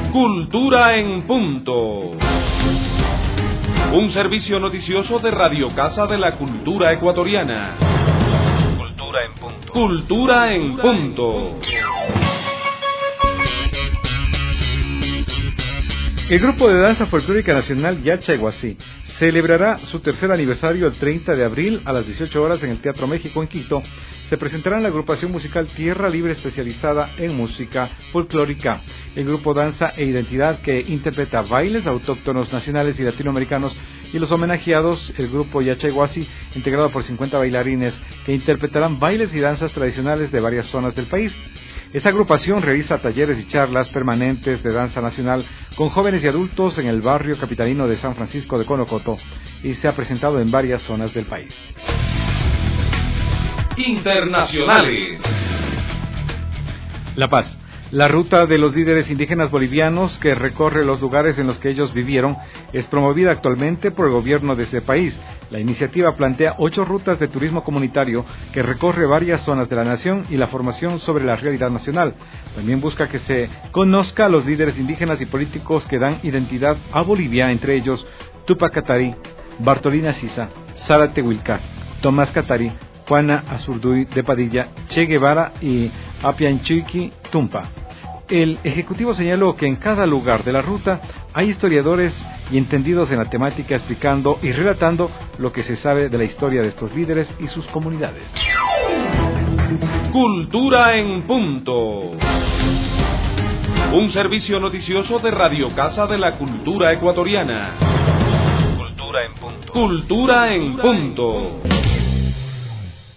Cultura en Punto. Un servicio noticioso de Radio Casa de la Cultura Ecuatoriana. Cultura en Punto. Cultura en Punto. El Grupo de Danza Folclórica Nacional Yacha Iguazí celebrará su tercer aniversario el 30 de abril a las 18 horas en el Teatro México en Quito. Se presentará en la agrupación musical Tierra Libre especializada en música folclórica. El grupo Danza e Identidad, que interpreta bailes autóctonos nacionales y latinoamericanos, y los homenajeados, el grupo Yacha Iguazí, integrado por 50 bailarines que interpretarán bailes y danzas tradicionales de varias zonas del país. Esta agrupación realiza talleres y charlas permanentes de danza nacional con jóvenes y adultos en el barrio capitalino de San Francisco de Conocoto y se ha presentado en varias zonas del país. Internacionales. La Paz. La ruta de los líderes indígenas bolivianos, que recorre los lugares en los que ellos vivieron, es promovida actualmente por el gobierno de ese país. La iniciativa plantea 8 rutas de turismo comunitario que recorre varias zonas de la nación y la formación sobre la realidad nacional. También busca que se conozca a los líderes indígenas y políticos que dan identidad a Bolivia, entre ellos Tupac Katari, Bartolina Sisa, Sara Tehuilca, Tomás Katari, Juana Azurduy de Padilla, Che Guevara y Apianchiqui Tumpa. El Ejecutivo señaló que en cada lugar de la ruta hay historiadores y entendidos en la temática explicando y relatando lo que se sabe de la historia de estos líderes y sus comunidades. Cultura en Punto. Un servicio noticioso de Radio Casa de la Cultura Ecuatoriana. Cultura en Punto. Cultura en Punto.